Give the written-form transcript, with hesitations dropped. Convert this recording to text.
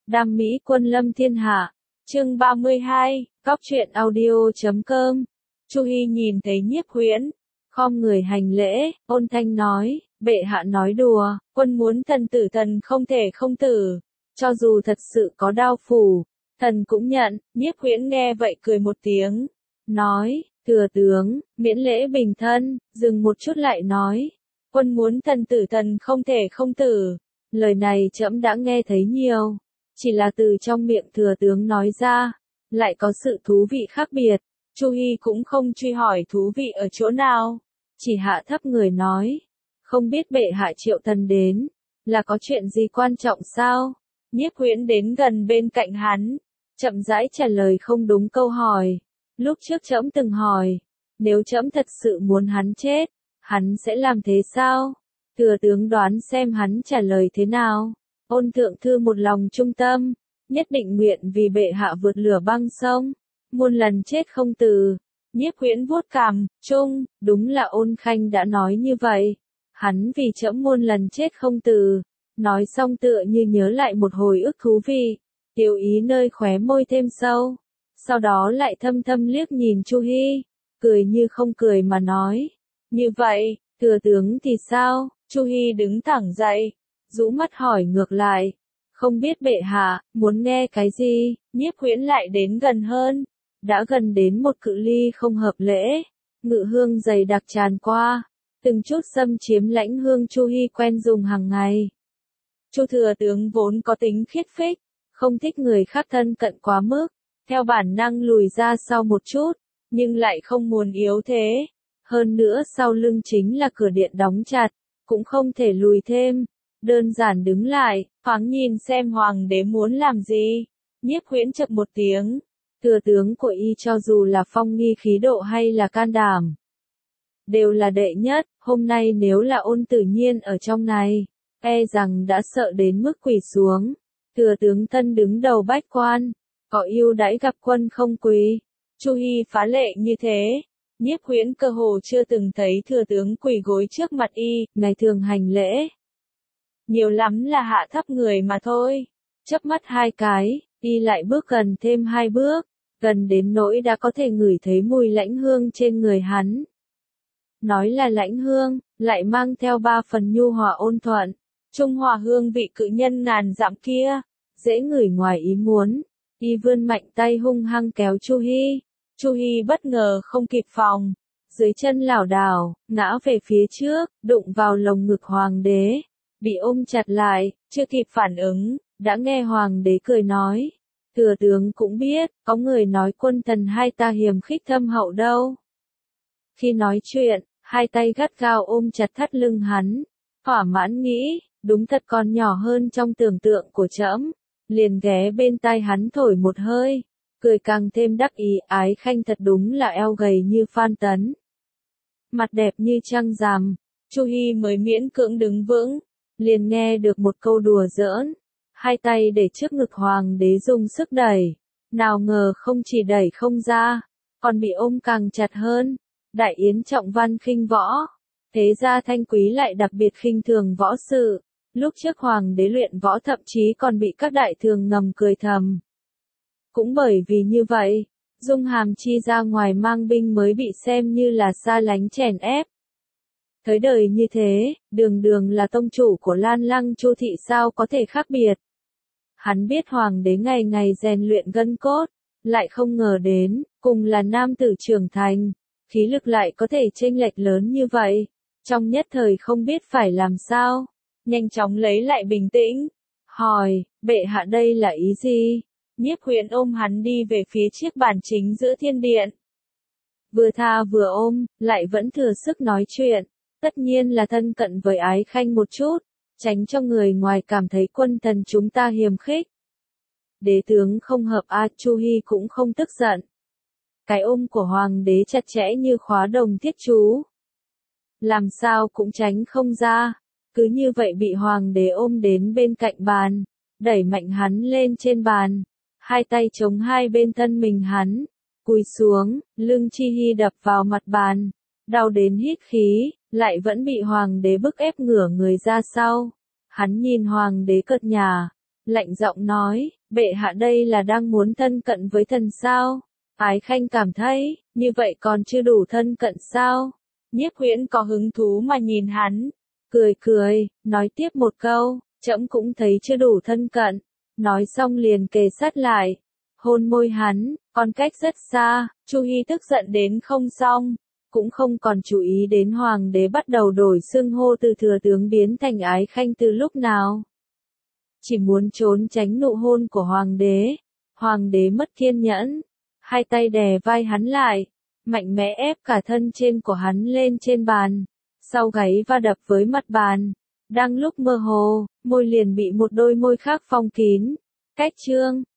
Đam mỹ quân lâm thiên hạ. Chương 32, Cóc truyện audio.com. Chu Hi nhìn thấy Nhiếp Huyễn, khom người hành lễ, ôn thanh nói, bệ hạ nói đùa, quân muốn thần tử thần không thể không tử, cho dù thật sự có đao phủ, thần cũng nhận. Nhiếp Huyễn nghe vậy cười một tiếng, nói, thừa tướng, miễn lễ bình thân, dừng một chút lại nói, quân muốn thần tử thần không thể không tử, lời này trẫm đã nghe thấy nhiều, chỉ là từ trong miệng thừa tướng nói ra, lại có sự thú vị khác biệt. Chu Hi cũng không truy hỏi thú vị ở chỗ nào, chỉ hạ thấp người nói, không biết bệ hạ triệu thần đến, là có chuyện gì quan trọng sao? Nhiếp Huyễn đến gần bên cạnh hắn, chậm rãi trả lời không đúng câu hỏi. Lúc trước trẫm từng hỏi, nếu trẫm thật sự muốn hắn chết, hắn sẽ làm thế sao? Thừa tướng đoán xem hắn trả lời thế nào. Ôn thượng thư một lòng trung tâm, nhất định nguyện vì bệ hạ vượt lửa băng sông, muôn lần chết không từ. Nhiếp Huyễn vuốt cằm, trung, đúng là Ôn Khanh đã nói như vậy. Hắn vì trẫm muôn lần chết không từ. Nói xong tựa như nhớ lại một hồi ức thú vị, tiểu ý nơi khóe môi thêm sâu. Sau đó lại thâm thâm liếc nhìn Chu Hi, cười như không cười mà nói. Như vậy, thừa tướng thì sao? Chu Hi đứng thẳng dậy, rũ mắt hỏi ngược lại. Không biết bệ hạ, muốn nghe cái gì? Nhiếp Huyễn lại đến gần hơn, đã gần đến một cự ly không hợp lễ. Ngự hương dày đặc tràn qua, từng chút xâm chiếm lãnh hương Chu Hi quen dùng hàng ngày. Chu thừa tướng vốn có tính khiết phích, không thích người khác thân cận quá mức, theo bản năng lùi ra sau một chút, nhưng lại không muốn yếu thế. Hơn nữa sau lưng chính là cửa điện đóng chặt, cũng không thể lùi thêm. Đơn giản đứng lại, thoáng nhìn xem hoàng đế muốn làm gì. Nhiếp Huyễn chập một tiếng, thừa tướng của y cho dù là phong nghi khí độ hay là can đảm, đều là đệ nhất. Hôm nay nếu là Ôn Tử Nhiên ở trong này, e rằng đã sợ đến mức quỳ xuống. Thừa tướng thân đứng đầu bách quan, có ưu đãi gặp quân không quý. Chu Hi phá lệ như thế. Nhiếp Huyễn cơ hồ chưa từng thấy thừa tướng quỳ gối trước mặt y, ngày thường hành lễ. Nhiều lắm là hạ thấp người mà thôi. Chớp mắt hai cái, y lại bước gần thêm hai bước, gần đến nỗi đã có thể ngửi thấy mùi lãnh hương trên người hắn. Nói là lãnh hương, lại mang theo ba phần nhu hòa ôn thuận, trung hòa hương vị cự nhân ngàn dặm kia, dễ ngửi ngoài ý muốn. Y vươn mạnh tay hung hăng kéo Chu Hi. Chu Hi bất ngờ không kịp phòng, dưới chân lảo đảo, ngã về phía trước, đụng vào lồng ngực hoàng đế, bị ôm chặt lại, chưa kịp phản ứng, đã nghe hoàng đế cười nói, thừa tướng cũng biết, có người nói quân thần hai ta hiềm khích thâm hậu đâu. Khi nói chuyện, hai tay gắt gao ôm chặt thắt lưng hắn, thỏa mãn nghĩ, đúng thật còn nhỏ hơn trong tưởng tượng của trẫm, liền ghé bên tai hắn thổi một hơi, cười càng thêm đắc ý. Ái Khanh thật đúng là eo gầy như Phan Tấn, mặt đẹp như trăng rằm. Chu Hi mới miễn cưỡng đứng vững, liền nghe được một câu đùa giỡn, hai tay để trước ngực hoàng đế dùng sức đẩy, nào ngờ không chỉ đẩy không ra, còn bị ôm càng chặt hơn. Đại yến trọng văn khinh võ, thế gia thanh quý lại đặc biệt khinh thường võ sự. Lúc trước hoàng đế luyện võ thậm chí còn bị các đại thường ngầm cười thầm. Cũng bởi vì như vậy, Dung Hàm Chi ra ngoài mang binh mới bị xem như là xa lánh chèn ép. Tới đời như thế, đường đường là tông chủ của Lan Lăng Chu thị sao có thể khác biệt. Hắn biết hoàng đế ngày ngày rèn luyện gân cốt, lại không ngờ đến, cùng là nam tử trưởng thành, khí lực lại có thể chênh lệch lớn như vậy. Trong nhất thời không biết phải làm sao, nhanh chóng lấy lại bình tĩnh, hỏi, bệ hạ đây là ý gì? Nhiếp Huyễn ôm hắn đi về phía chiếc bàn chính giữa thiên điện. Vừa tha vừa ôm, lại vẫn thừa sức nói chuyện, tất nhiên là thân cận với Ái Khanh một chút, tránh cho người ngoài cảm thấy quân thần chúng ta hiềm khích. Đế tướng không hợp Chu Hi cũng không tức giận. Cái ôm của hoàng đế chặt chẽ như khóa đồng thiết chú, làm sao cũng tránh không ra, cứ như vậy bị hoàng đế ôm đến bên cạnh bàn, đẩy mạnh hắn lên trên bàn, hai tay chống hai bên thân mình hắn, cúi xuống, lưng Chi Hi đập vào mặt bàn, đau đến hít khí, lại vẫn bị hoàng đế bức ép ngửa người ra sau. Hắn nhìn hoàng đế cợt nhả, lạnh giọng nói, bệ hạ đây là đang muốn thân cận với thần sao? Ái Khanh cảm thấy, như vậy còn chưa đủ thân cận sao? Nhiếp Huyễn có hứng thú mà nhìn hắn, cười cười, nói tiếp một câu, trẫm cũng thấy chưa đủ thân cận. Nói xong liền kề sát lại, hôn môi hắn, còn cách rất xa. Chu Hi tức giận đến không xong, cũng không còn chú ý đến hoàng đế bắt đầu đổi xưng hô từ thừa tướng biến thành Ái Khanh từ lúc nào. Chỉ muốn trốn tránh nụ hôn của hoàng đế. Hoàng đế mất kiên nhẫn, hai tay đè vai hắn lại, mạnh mẽ ép cả thân trên của hắn lên trên bàn, sau gáy va đập với mặt bàn. Đang lúc mơ hồ, môi liền bị một đôi môi khác phong kín. Cách chương